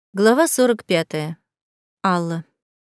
Глава 45. Алла.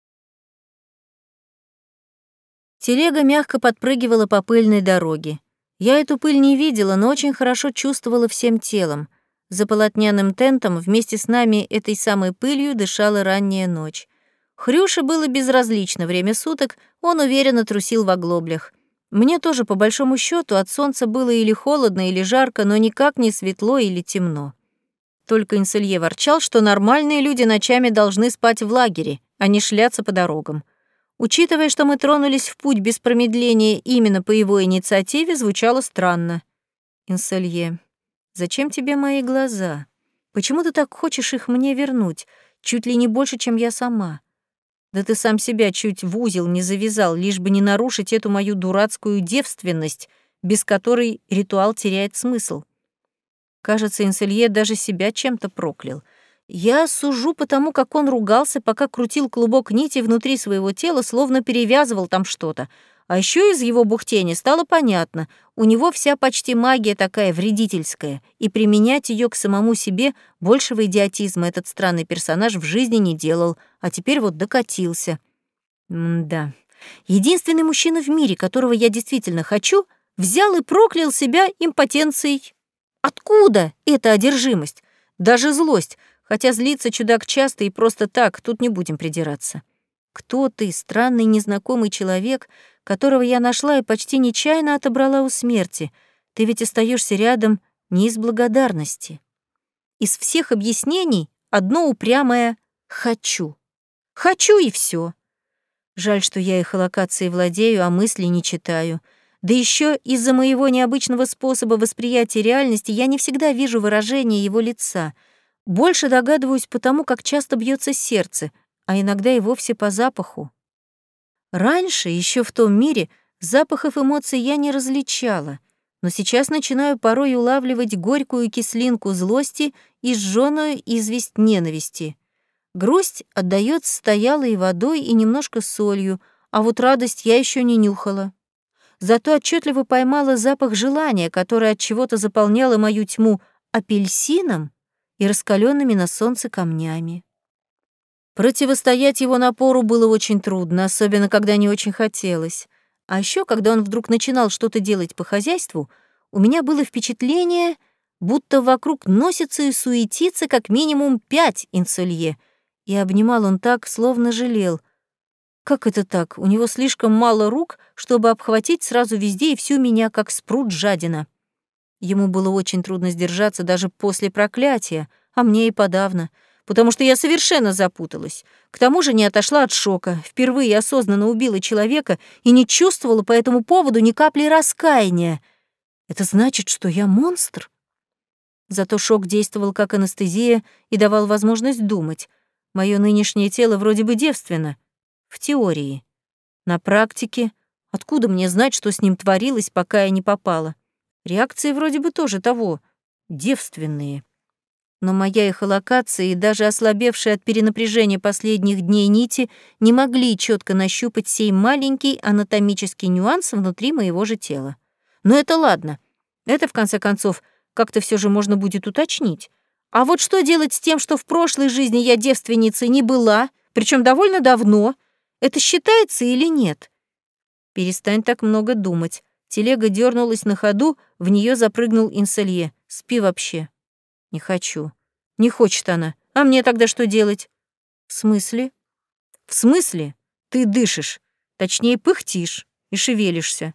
Телега мягко подпрыгивала по пыльной дороге. Я эту пыль не видела, но очень хорошо чувствовала всем телом. За полотняным тентом вместе с нами этой самой пылью дышала ранняя ночь. Хрюше было безразлично время суток, он уверенно трусил в оглоблях. Мне тоже, по большому счету, от солнца было или холодно, или жарко, но никак не светло или темно. Только Инселье ворчал, что нормальные люди ночами должны спать в лагере, а не шляться по дорогам. Учитывая, что мы тронулись в путь без промедления именно по его инициативе, звучало странно. «Инселье, зачем тебе мои глаза? Почему ты так хочешь их мне вернуть? Чуть ли не больше, чем я сама. Да ты сам себя чуть в узел не завязал, лишь бы не нарушить эту мою дурацкую девственность, без которой ритуал теряет смысл». Кажется, Инселье даже себя чем-то проклял. Я сужу по тому, как он ругался, пока крутил клубок нити внутри своего тела, словно перевязывал там что-то. А еще из его бухтения стало понятно, у него вся почти магия такая вредительская, и применять ее к самому себе большего идиотизма этот странный персонаж в жизни не делал, а теперь вот докатился. Да. Единственный мужчина в мире, которого я действительно хочу, взял и проклял себя импотенцией. Откуда эта одержимость? Даже злость, хотя злится чудак часто и просто так, тут не будем придираться. Кто ты, странный незнакомый человек, которого я нашла и почти нечаянно отобрала у смерти? Ты ведь остаешься рядом не из благодарности. Из всех объяснений одно упрямое «хочу». Хочу и все. Жаль, что я эхолокацией владею, а мысли не читаю. Да еще из-за моего необычного способа восприятия реальности я не всегда вижу выражение его лица. Больше догадываюсь по тому, как часто бьется сердце, а иногда и вовсе по запаху. Раньше, еще в том мире, запахов эмоций я не различала, но сейчас начинаю порой улавливать горькую кислинку злости и жжёную известь ненависти. Грусть отдаётся стоялой водой и немножко солью, а вот радость я еще не нюхала. Зато отчетливо поймала запах желания, который от чего-то заполняла мою тьму апельсином и раскаленными на солнце камнями. Противостоять его напору было очень трудно, особенно когда не очень хотелось. А еще, когда он вдруг начинал что-то делать по хозяйству, у меня было впечатление, будто вокруг носится и суетится как минимум 5 Инселье, и обнимал он так, словно жалел. Как это так? У него слишком мало рук, чтобы обхватить сразу везде и всю меня, как спрут жадина. Ему было очень трудно сдержаться даже после проклятия, а мне и подавно, потому что я совершенно запуталась. К тому же не отошла от шока, впервые осознанно убила человека и не чувствовала по этому поводу ни капли раскаяния. Это значит, что я монстр? Зато шок действовал как анестезия и давал возможность думать. Моё нынешнее тело вроде бы девственно. В теории. На практике, откуда мне знать, что с ним творилось, пока я не попала? Реакции вроде бы тоже того, девственные. Но моя эхолокация и даже ослабевшие от перенапряжения последних дней нити не могли четко нащупать сей маленький анатомический нюанс внутри моего же тела. Но это ладно. Это, в конце концов, как-то все же можно будет уточнить. А вот что делать с тем, что в прошлой жизни я девственницей не была, причем довольно давно? Это считается или нет? Перестань так много думать. Телега дернулась на ходу, в нее запрыгнул Инселье. Спи вообще. Не хочу. Не хочет она. А мне тогда что делать? В смысле? В смысле? Ты дышишь. Точнее, пыхтишь и шевелишься.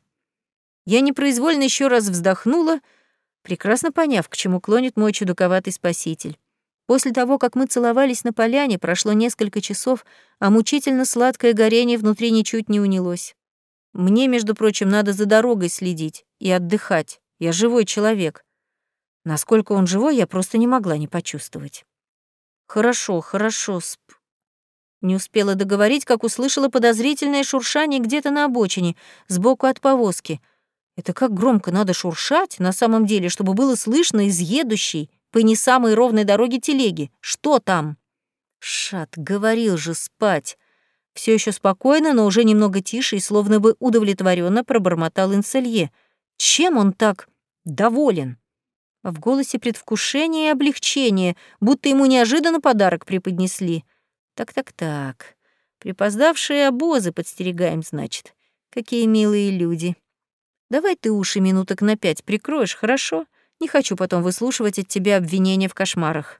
Я непроизвольно еще раз вздохнула, прекрасно поняв, к чему клонит мой чудаковатый спаситель. После того, как мы целовались на поляне, прошло несколько часов, а мучительно сладкое горение внутри ничуть не унялось. Мне, между прочим, надо за дорогой следить и отдыхать. Я живой человек. Насколько он живой, я просто не могла не почувствовать. Хорошо, Не успела договорить, как услышала подозрительное шуршание где-то на обочине, сбоку от повозки. Это как громко надо шуршать, на самом деле, чтобы было слышно из едущей по не самой ровной дороге телеги. Что там? Шат, говорил же спать. Все еще спокойно, но уже немного тише и словно бы удовлетворенно пробормотал Инселье. Чем он так доволен? а в голосе предвкушение и облегчение, будто ему неожиданно подарок преподнесли. Так. Припоздавшие обозы подстерегаем, значит. Какие милые люди. Давай ты уши минуток на 5 прикроешь, хорошо? Не хочу потом выслушивать от тебя обвинения в кошмарах.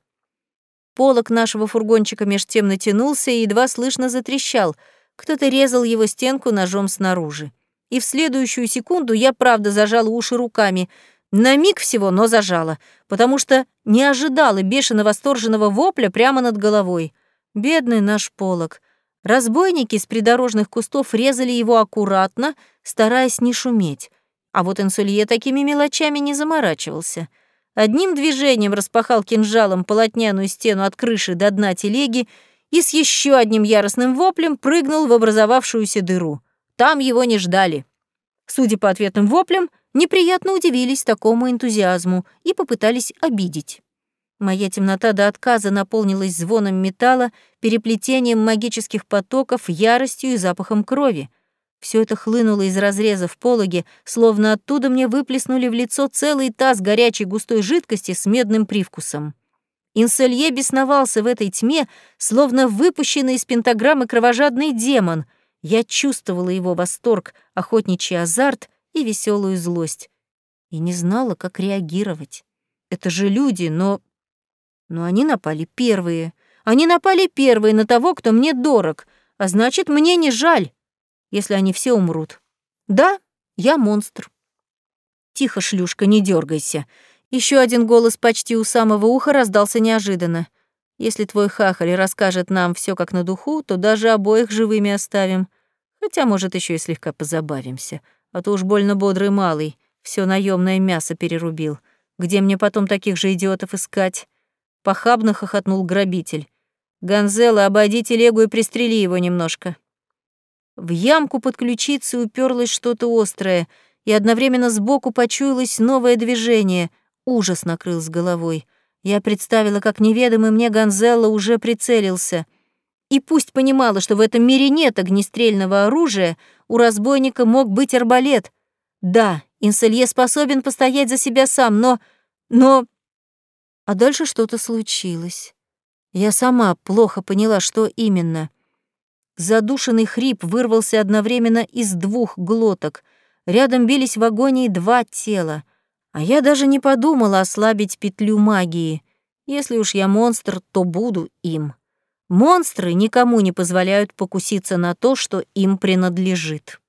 Полог нашего фургончика меж тем натянулся и едва слышно затрещал. Кто-то резал его стенку ножом снаружи. И в следующую секунду я, правда, зажала уши руками. На миг всего, но зажала, потому что не ожидала бешено восторженного вопля прямо над головой. Бедный наш Полог. Разбойники с придорожных кустов резали его аккуратно, стараясь не шуметь. А вот Инсулье такими мелочами не заморачивался. Одним движением распахал кинжалом полотняную стену от крыши до дна телеги и с еще одним яростным воплем прыгнул в образовавшуюся дыру. Там его не ждали. Судя по ответным воплям, неприятно удивились такому энтузиазму и попытались обидеть. Моя темнота до отказа наполнилась звоном металла, переплетением магических потоков, яростью и запахом крови. Все это хлынуло из разреза в пологе, словно оттуда мне выплеснули в лицо целый таз горячей густой жидкости с медным привкусом. Инселье бесновался в этой тьме, словно выпущенный из пентаграммы кровожадный демон. Я чувствовала его восторг, охотничий азарт и веселую злость. И не знала, как реагировать. Это же люди, но они напали первые. Они напали первые на того, кто мне дорог, а значит, мне не жаль, если они все умрут. Да, я монстр. Тихо, шлюшка, не дергайся. Еще один голос почти у самого уха раздался неожиданно. Если твой хахаль расскажет нам все как на духу, то даже обоих живыми оставим. Хотя, может, еще и слегка позабавимся. А то уж больно бодрый малый, все наемное мясо перерубил. Где мне потом таких же идиотов искать? Похабно хохотнул грабитель. Гонзело, обойди телегу и пристрели его немножко. В ямку под ключицей уперлось что-то острое, и одновременно сбоку почуялось новое движение. Ужас накрыл с головой. Я представила, как неведомый мне Гонзело уже прицелился. И пусть понимала, что в этом мире нет огнестрельного оружия, у разбойника мог быть арбалет. Да, Инселье способен постоять за себя сам, но... А дальше что-то случилось. Я сама плохо поняла, что именно. Задушенный хрип вырвался одновременно из 2 глоток. Рядом бились в агонии 2 тела. А я даже не подумала ослабить петлю магии. Если уж я монстр, то буду им. Монстры никому не позволяют покуситься на то, что им принадлежит.